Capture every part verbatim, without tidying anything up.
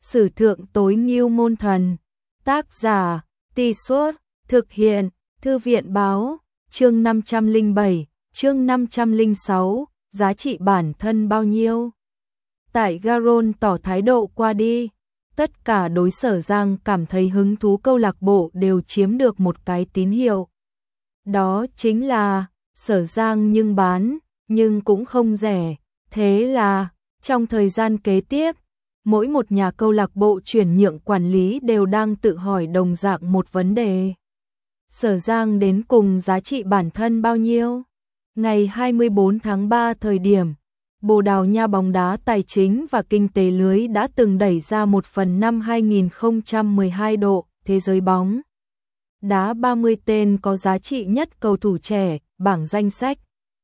Sử thượng tối ngưu môn thần. Tác giả, Tì Suốt, thực hiện, Thư viện báo, chương năm trăm lẻ bảy, chương năm trăm lẻ sáu, giá trị bản thân bao nhiêu? Tại Garon tỏ thái độ qua đi, tất cả đối Sở Giang cảm thấy hứng thú câu lạc bộ đều chiếm được một cái tín hiệu. Đó chính là, Sở Giang nhưng bán, nhưng cũng không rẻ. Thế là, trong thời gian kế tiếp, mỗi một nhà câu lạc bộ chuyển nhượng quản lý đều đang tự hỏi đồng dạng một vấn đề. Sở Giang đến cùng giá trị bản thân bao nhiêu? Ngày hai mươi tư tháng ba thời điểm, Bồ Đào Nha bóng đá tài chính và kinh tế lưới đã từng đẩy ra một phần năm hai nghìn không trăm mười hai độ thế giới bóng đá ba mươi tên có giá trị nhất cầu thủ trẻ, bảng danh sách.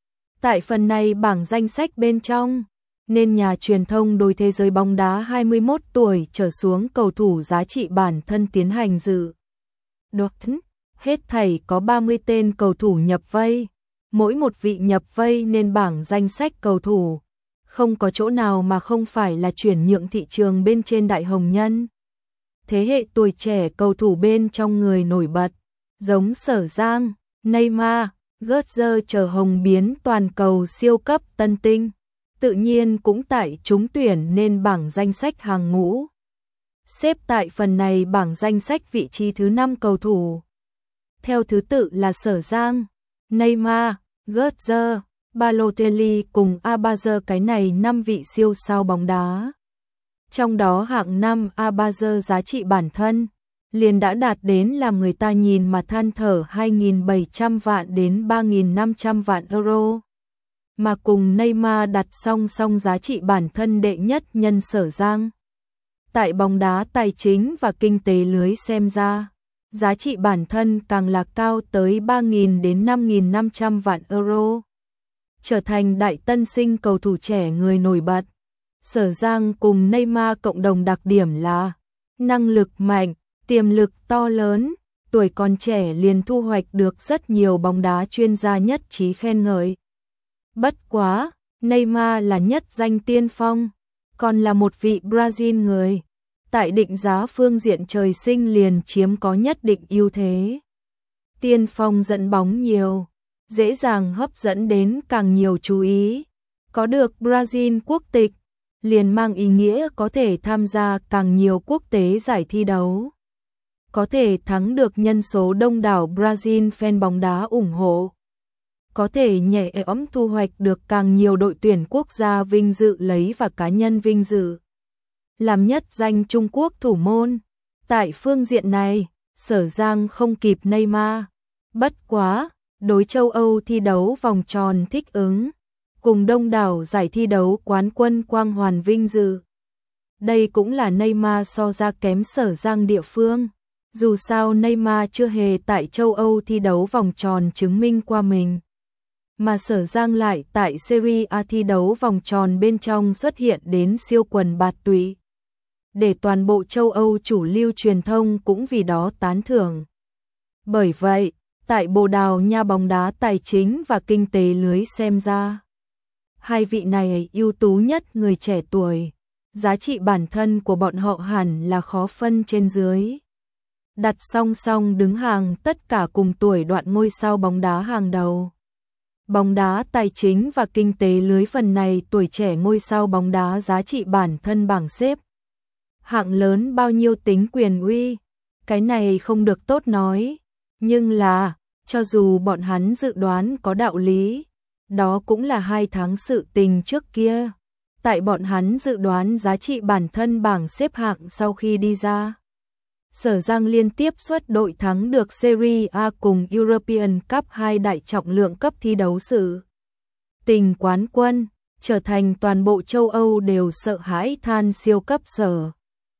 Tại phần này bảng danh sách bên trong, nên nhà truyền thông đối thế giới bóng đá hai mươi mốt tuổi trở xuống cầu thủ giá trị bản thân tiến hành dự đoán. Hết thảy có ba mươi tên cầu thủ nhập vây, mỗi một vị nhập vây nên bảng danh sách cầu thủ, không có chỗ nào mà không phải là chuyển nhượng thị trường bên trên đại hồng nhân. Thế hệ tuổi trẻ cầu thủ bên trong người nổi bật, giống Sở Giang, Neymar, Götze chờ hồng biến toàn cầu siêu cấp tân tinh, tự nhiên cũng tại trúng tuyển nên bảng danh sách hàng ngũ. Xếp tại phần này bảng danh sách vị trí thứ năm cầu thủ. Theo thứ tự là Sở Giang, Neymar, Götze, Balotelli cùng Abazer, cái này năm vị siêu sao bóng đá. Trong đó hạng năm Abazer giá trị bản thân liền đã đạt đến làm người ta nhìn mà than thở hai nghìn bảy trăm vạn đến ba nghìn năm trăm vạn euro. Mà cùng Neymar đặt song song giá trị bản thân đệ nhất nhân Sở Giang. Tại bóng đá tài chính và kinh tế lưới xem ra, giá trị bản thân càng là cao tới ba nghìn đến năm nghìn năm trăm vạn euro. Trở thành đại tân sinh cầu thủ trẻ người nổi bật. Sở Giang cùng Neymar cộng đồng đặc điểm là năng lực mạnh, tiềm lực to lớn, tuổi còn trẻ liền thu hoạch được rất nhiều bóng đá chuyên gia nhất trí khen ngợi. Bất quá, Neymar là nhất danh tiên phong, còn là một vị Brazil người. Tại định giá phương diện trời sinh liền chiếm có nhất định ưu thế. Tiên phong dẫn bóng nhiều, dễ dàng hấp dẫn đến càng nhiều chú ý. Có được Brazil quốc tịch, liền mang ý nghĩa có thể tham gia càng nhiều quốc tế giải thi đấu. Có thể thắng được nhân số đông đảo Brazil fan bóng đá ủng hộ. Có thể nhẹ ấm thu hoạch được càng nhiều đội tuyển quốc gia vinh dự lấy và cá nhân vinh dự. Làm nhất danh Trung Quốc thủ môn. Tại phương diện này, Sở Giang không kịp Neymar. Bất quá, đối châu Âu thi đấu vòng tròn thích ứng, cùng đông đảo giải thi đấu quán quân quang hoàn vinh dự. Đây cũng là Neymar so ra kém Sở Giang địa phương. Dù sao Neymar chưa hề tại châu Âu thi đấu vòng tròn chứng minh qua mình. Mà Sở Giang lại tại Serie A thi đấu vòng tròn bên trong xuất hiện đến siêu quần bạt tụy. Để toàn bộ châu Âu chủ lưu truyền thông cũng vì đó tán thưởng. Bởi vậy, tại Bồ Đào Nha bóng đá tài chính và kinh tế lưới xem ra, hai vị này ưu tú nhất người trẻ tuổi, giá trị bản thân của bọn họ hẳn là khó phân trên dưới. Đặt song song đứng hàng tất cả cùng tuổi đoạn ngôi sao bóng đá hàng đầu. Bóng đá tài chính và kinh tế lưới phần này tuổi trẻ ngôi sao bóng đá giá trị bản thân bảng xếp. Hạng lớn bao nhiêu tính quyền uy, cái này không được tốt nói, nhưng là, cho dù bọn hắn dự đoán có đạo lý, đó cũng là hai tháng sự tình trước kia. Tại bọn hắn dự đoán giá trị bản thân bảng xếp hạng sau khi đi ra, Sở Giang liên tiếp xuất đội thắng được Serie A cùng European Cup hai đại trọng lượng cấp thi đấu sự tình quán quân, trở thành toàn bộ châu Âu đều sợ hãi than siêu cấp Sở.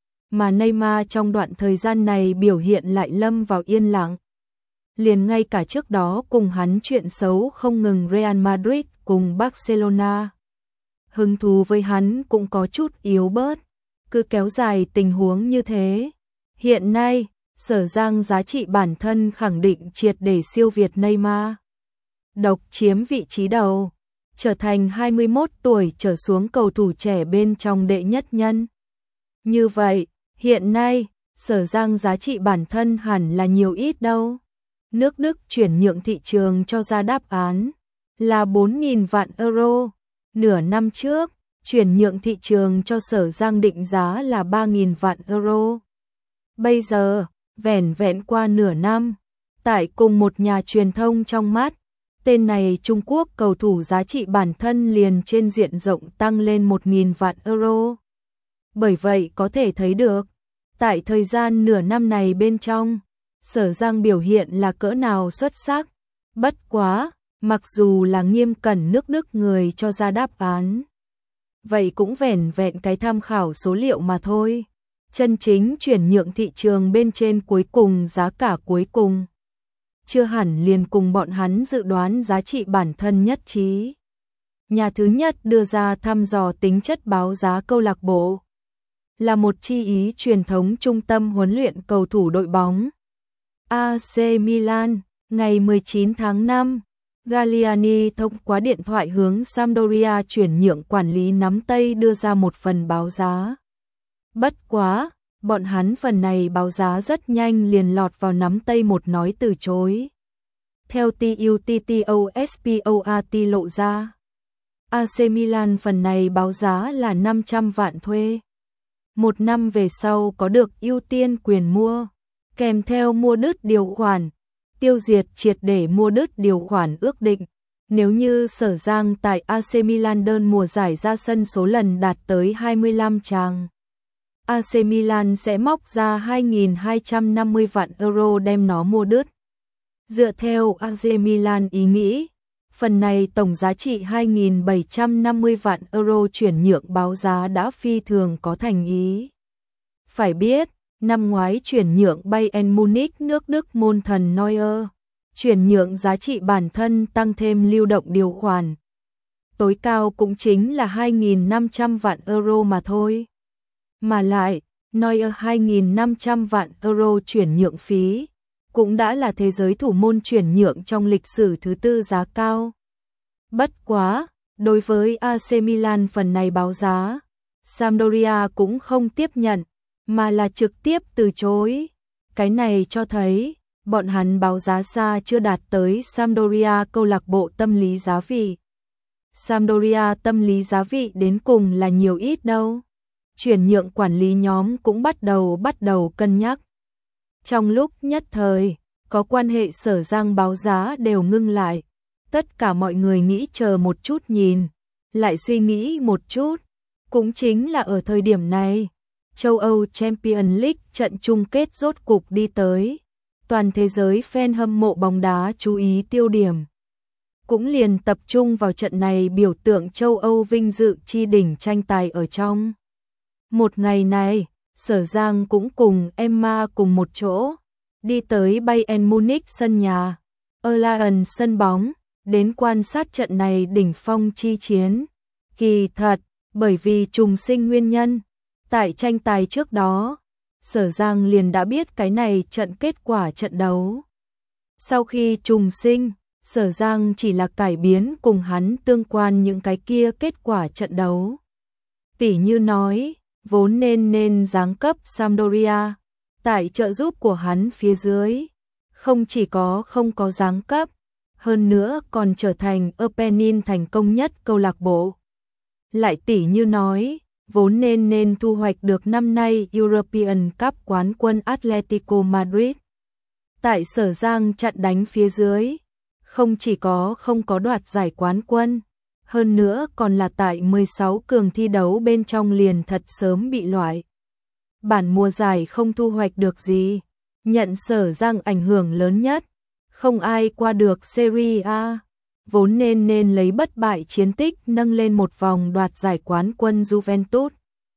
Mà Neymar trong đoạn thời gian này biểu hiện lại lâm vào yên lặng. Liền ngay cả trước đó cùng hắn chuyện xấu không ngừng Real Madrid cùng Barcelona. Hứng thú với hắn cũng có chút yếu bớt, cứ kéo dài tình huống như thế. Hiện nay, Sở Giang giá trị bản thân khẳng định triệt để siêu việt Neymar. Độc chiếm vị trí đầu, trở thành hai mươi mốt tuổi trở xuống cầu thủ trẻ bên trong đệ nhất nhân. Như vậy, hiện nay, Sở Giang giá trị bản thân hẳn là nhiều ít đâu. Nước Đức chuyển nhượng thị trường cho ra đáp án là bốn nghìn vạn euro. Nửa năm trước, chuyển nhượng thị trường cho Sở Giang định giá là ba nghìn vạn euro. Bây giờ, vẻn vẹn qua nửa năm, tại cùng một nhà truyền thông trong mắt, tên này Trung Quốc cầu thủ giá trị bản thân liền trên diện rộng tăng lên một nghìn vạn euro. Bởi vậy có thể thấy được, tại thời gian nửa năm này bên trong, Sở Giang biểu hiện là cỡ nào xuất sắc. Bất quá, mặc dù là Nghiêm Cẩn nước Đức người cho ra đáp án, vậy cũng vẻn vẹn cái tham khảo số liệu mà thôi. Chân chính chuyển nhượng thị trường bên trên cuối cùng giá cả cuối cùng chưa hẳn liền cùng bọn hắn dự đoán giá trị bản thân nhất trí. Nhà thứ nhất đưa ra thăm dò tính chất báo giá câu lạc bộ là một chi ý truyền thống trung tâm huấn luyện cầu thủ đội bóng a xê Milan. Ngày mười chín tháng năm, Galliani thông qua điện thoại hướng Sampdoria chuyển nhượng quản lý nắm tay đưa ra một phần báo giá. Bất quá, bọn hắn phần này báo giá rất nhanh liền lọt vào nắm tay một nói từ chối. Theo Tuttosport lộ ra, a xê Milan phần này báo giá là năm trăm vạn thuê. Một năm về sau có được ưu tiên quyền mua, kèm theo mua đứt điều khoản, tiêu diệt triệt để mua đứt điều khoản ước định. Nếu như Sở Giang tại a xê Milan đơn mùa giải ra sân số lần đạt tới hai mươi lăm tràng, a xê Milan sẽ móc ra hai nghìn hai trăm năm mươi vạn euro đem nó mua đứt. Dựa theo a xê Milan ý nghĩ, phần này tổng giá trị hai nghìn bảy trăm năm mươi vạn euro chuyển nhượng báo giá đã phi thường có thành ý. Phải biết, năm ngoái chuyển nhượng Bayern Munich nước Đức môn thần Neuer, chuyển nhượng giá trị bản thân tăng thêm lưu động điều khoản. Tối cao cũng chính là hai nghìn năm trăm vạn euro mà thôi. Mà lại, Neuer hai nghìn năm trăm vạn euro chuyển nhượng phí, cũng đã là thế giới thủ môn chuyển nhượng trong lịch sử thứ tư giá cao. Bất quá, đối với a xê Milan phần này báo giá, Sampdoria cũng không tiếp nhận, mà là trực tiếp từ chối. Cái này cho thấy, bọn hắn báo giá xa chưa đạt tới Sampdoria câu lạc bộ tâm lý giá vị. Sampdoria tâm lý giá vị đến cùng là nhiều ít đâu. Chuyển nhượng quản lý nhóm cũng bắt đầu bắt đầu cân nhắc. Trong lúc nhất thời, có quan hệ Sở Giang báo giá đều ngưng lại. Tất cả mọi người nghĩ chờ một chút nhìn, lại suy nghĩ một chút. Cũng chính là ở thời điểm này, châu Âu Champions League trận chung kết rốt cục đi tới. Toàn thế giới fan hâm mộ bóng đá chú ý tiêu điểm. Cũng liền tập trung vào trận này biểu tượng châu Âu vinh dự chi đỉnh tranh tài ở trong. Một ngày này, Sở Giang cũng cùng Emma cùng một chỗ, đi tới Bayern Munich sân nhà, Allianz sân bóng, đến quan sát trận này đỉnh phong chi chiến. Kỳ thật, bởi vì trùng sinh nguyên nhân, tại tranh tài trước đó, Sở Giang liền đã biết cái này trận kết quả trận đấu. Sau khi trùng sinh, Sở Giang chỉ là cải biến cùng hắn tương quan những cái kia kết quả trận đấu. Tỉ như nói, vốn nên nên giáng cấp Sampdoria, tại trợ giúp của hắn phía dưới, không chỉ có không có giáng cấp, hơn nữa còn trở thành opening thành công nhất câu lạc bộ. Lại tỉ như nói, vốn nên nên thu hoạch được năm nay European Cup quán quân Atletico Madrid. Tại Sở Giang chặn đánh phía dưới, không chỉ có không có đoạt giải quán quân, hơn nữa còn là tại mười sáu cường thi đấu bên trong liền thật sớm bị loại. Bản mùa giải không thu hoạch được gì, nhận Sở Giang ảnh hưởng lớn nhất, không ai qua được Serie A, vốn nên nên lấy bất bại chiến tích nâng lên một vòng đoạt giải quán quân Juventus.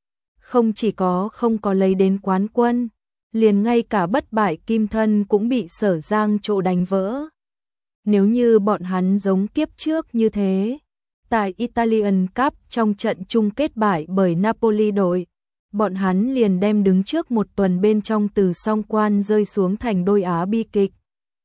Không chỉ có không có lấy đến quán quân, liền ngay cả bất bại kim thân cũng bị Sở Giang trộ đánh vỡ. Nếu như bọn hắn giống kiếp trước như thế, tại Italian Cup trong trận chung kết bại bởi Napoli đội, bọn hắn liền đem đứng trước một tuần bên trong từ song quan rơi xuống thành đôi á bi kịch.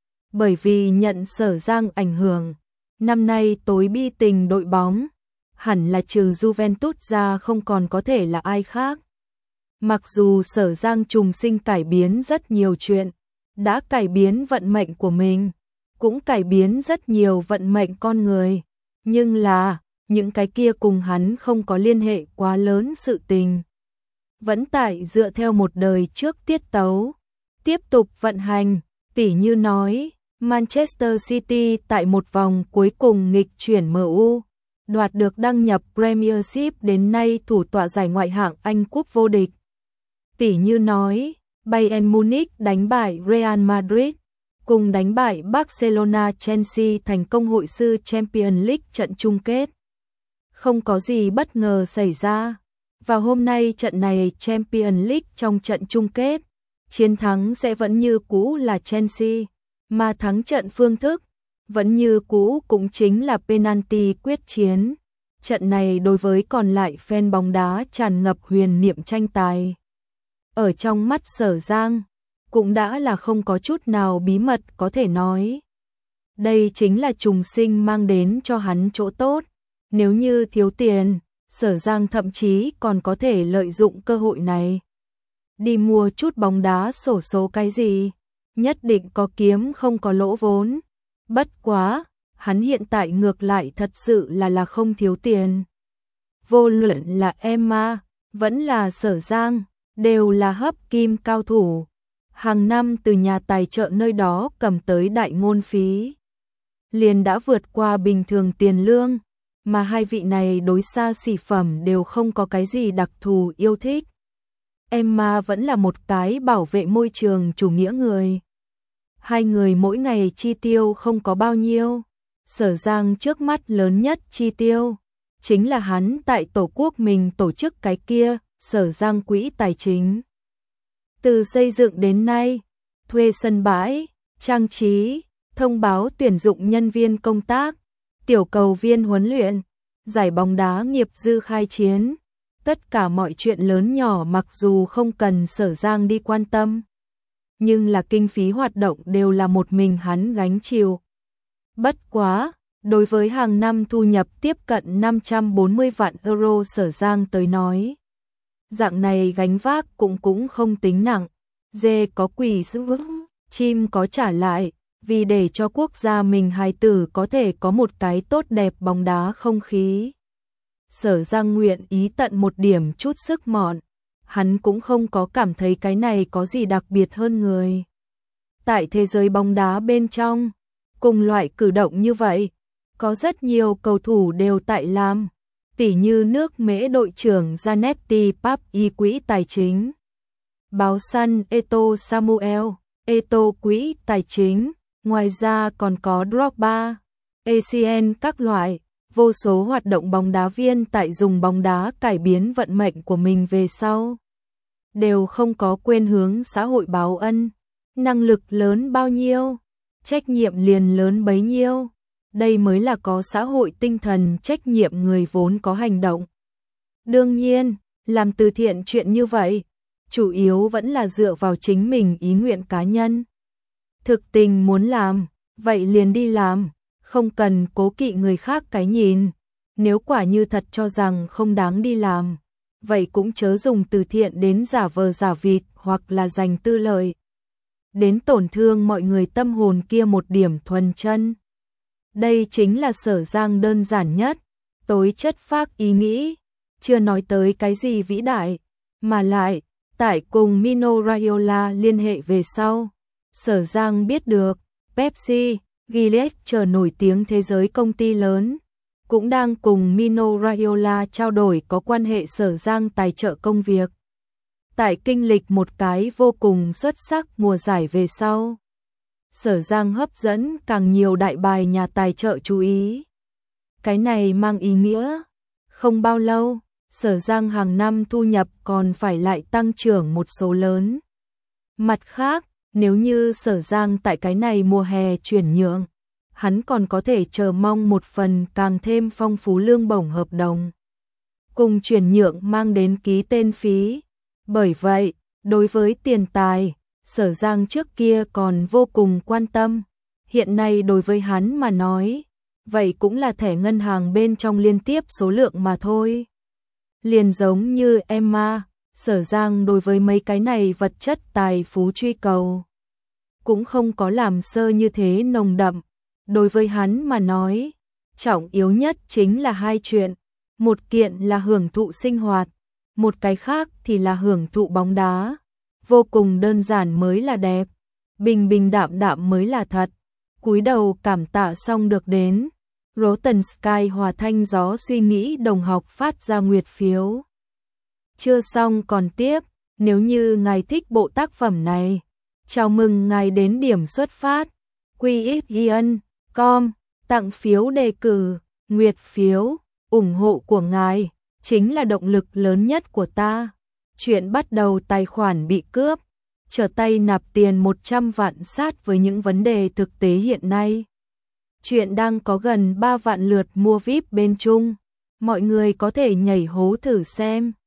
Bởi vì nhận Sở Giang ảnh hưởng, năm nay tối bi tình đội bóng, hẳn là trừ Juventus ra không còn có thể là ai khác. Mặc dù Sở Giang trùng sinh cải biến rất nhiều chuyện, đã cải biến vận mệnh của mình, cũng cải biến rất nhiều vận mệnh con người, nhưng là, những cái kia cùng hắn không có liên hệ quá lớn sự tình. Vẫn tại dựa theo một đời trước tiết tấu, tiếp tục vận hành, tỉ như nói, Manchester City tại một vòng cuối cùng nghịch chuyển em u, đoạt được đăng nhập Premiership đến nay thủ tọa giải ngoại hạng Anh cúp vô địch. Tỉ như nói, Bayern Munich đánh bại Real Madrid, cùng đánh bại Barcelona Chelsea thành công hội sư Champions League trận chung kết. Không có gì bất ngờ xảy ra. Và hôm nay trận này Champions League trong trận chung kết, chiến thắng sẽ vẫn như cũ là Chelsea, mà thắng trận phương thức, vẫn như cũ cũng chính là penalty quyết chiến. Trận này đối với còn lại fan bóng đá tràn ngập huyền niệm tranh tài. Ở trong mắt Sở Giang, cũng đã là không có chút nào bí mật có thể nói. Đây chính là trùng sinh mang đến cho hắn chỗ tốt. Nếu như thiếu tiền, Sở Giang thậm chí còn có thể lợi dụng cơ hội này. Đi mua chút bóng đá xổ số cái gì, nhất định có kiếm không có lỗ vốn. Bất quá, hắn hiện tại ngược lại thật sự là là không thiếu tiền. Vô luận là Emma, vẫn là Sở Giang, đều là hấp kim cao thủ. Hàng năm từ nhà tài trợ nơi đó cầm tới đại ngôn phí, liền đã vượt qua bình thường tiền lương, mà hai vị này đối xa xỉ phẩm đều không có cái gì đặc thù yêu thích. Emma vẫn là một cái bảo vệ môi trường chủ nghĩa người. Hai người mỗi ngày chi tiêu không có bao nhiêu. Sở Giang trước mắt lớn nhất chi tiêu chính là hắn tại tổ quốc mình tổ chức cái kia, Sở Giang quỹ tài chính. Từ xây dựng đến nay, thuê sân bãi, trang trí, thông báo tuyển dụng nhân viên công tác, tiểu cầu viên huấn luyện, giải bóng đá nghiệp dư khai chiến, tất cả mọi chuyện lớn nhỏ mặc dù không cần Sở Giang đi quan tâm, nhưng là kinh phí hoạt động đều là một mình hắn gánh chịu. Bất quá, đối với hàng năm thu nhập tiếp cận năm trăm bốn mươi vạn euro Sở Giang tới nói, dạng này gánh vác cũng cũng không tính nặng. Dê có quỳ giữ, chim có trả lại, vì để cho quốc gia mình hài tử có thể có một cái tốt đẹp bóng đá không khí. Sở Giang nguyện ý tận một điểm chút sức mọn, hắn cũng không có cảm thấy cái này có gì đặc biệt hơn người. Tại thế giới bóng đá bên trong, cùng loại cử động như vậy, có rất nhiều cầu thủ đều tại làm, tỉ như nước Mễ đội trưởng Zanetti Papi quỹ tài chính, báo săn Eto'o Samuel, Eto'o quỹ tài chính, ngoài ra còn có Drogba, a xê en các loại, vô số hoạt động bóng đá viên tại dùng bóng đá cải biến vận mệnh của mình về sau. Đều không có quên hướng xã hội báo ân, năng lực lớn bao nhiêu, trách nhiệm liền lớn bấy nhiêu. Đây mới là có xã hội tinh thần trách nhiệm người vốn có hành động. Đương nhiên, làm từ thiện chuyện như vậy, chủ yếu vẫn là dựa vào chính mình ý nguyện cá nhân. Thực tình muốn làm, vậy liền đi làm, không cần cố kỵ người khác cái nhìn. Nếu quả như thật cho rằng không đáng đi làm, vậy cũng chớ dùng từ thiện đến giả vờ giả vịt hoặc là giành tư lợi, đến tổn thương mọi người tâm hồn kia một điểm thuần chân. Đây chính là Sở Giang đơn giản nhất, tối chất phác ý nghĩ, chưa nói tới cái gì vĩ đại, mà lại, tại cùng Mino Raiola liên hệ về sau. Sở Giang biết được, Pepsi, Gillette chờ nổi tiếng thế giới công ty lớn, cũng đang cùng Mino Raiola trao đổi có quan hệ Sở Giang tài trợ công việc. Tại kinh lịch một cái vô cùng xuất sắc mùa giải về sau, Sở Giang hấp dẫn càng nhiều đại bài nhà tài trợ chú ý. Cái này mang ý nghĩa, không bao lâu, Sở Giang hàng năm thu nhập còn phải lại tăng trưởng một số lớn. Mặt khác, nếu như Sở Giang tại cái này mùa hè chuyển nhượng, hắn còn có thể chờ mong một phần càng thêm phong phú lương bổng hợp đồng, cùng chuyển nhượng mang đến ký tên phí. Bởi vậy, đối với tiền tài, Sở Giang trước kia còn vô cùng quan tâm, hiện nay đối với hắn mà nói, vậy cũng là thẻ ngân hàng bên trong liên tiếp số lượng mà thôi. Liền giống như Emma, Sở Giang đối với mấy cái này vật chất tài phú truy cầu cũng không có làm sơ như thế nồng đậm. Đối với hắn mà nói, trọng yếu nhất chính là hai chuyện. Một kiện là hưởng thụ sinh hoạt, một cái khác thì là hưởng thụ bóng đá. Vô cùng đơn giản mới là đẹp, bình bình đạm đạm mới là thật. Cúi đầu cảm tạ xong được đến, Rotten Sky hòa thanh gió suy nghĩ đồng học phát ra nguyệt phiếu. Chưa xong còn tiếp, nếu như ngài thích bộ tác phẩm này, chào mừng ngài đến điểm xuất phát quy x ion chấm com, tặng phiếu đề cử, nguyệt phiếu, ủng hộ của ngài chính là động lực lớn nhất của ta. Chuyện bắt đầu tài khoản bị cướp, trở tay nạp tiền một trăm vạn sát với những vấn đề thực tế hiện nay. Chuyện đang có gần ba vạn lượt mua víp bên Trung, mọi người có thể nhảy hố thử xem.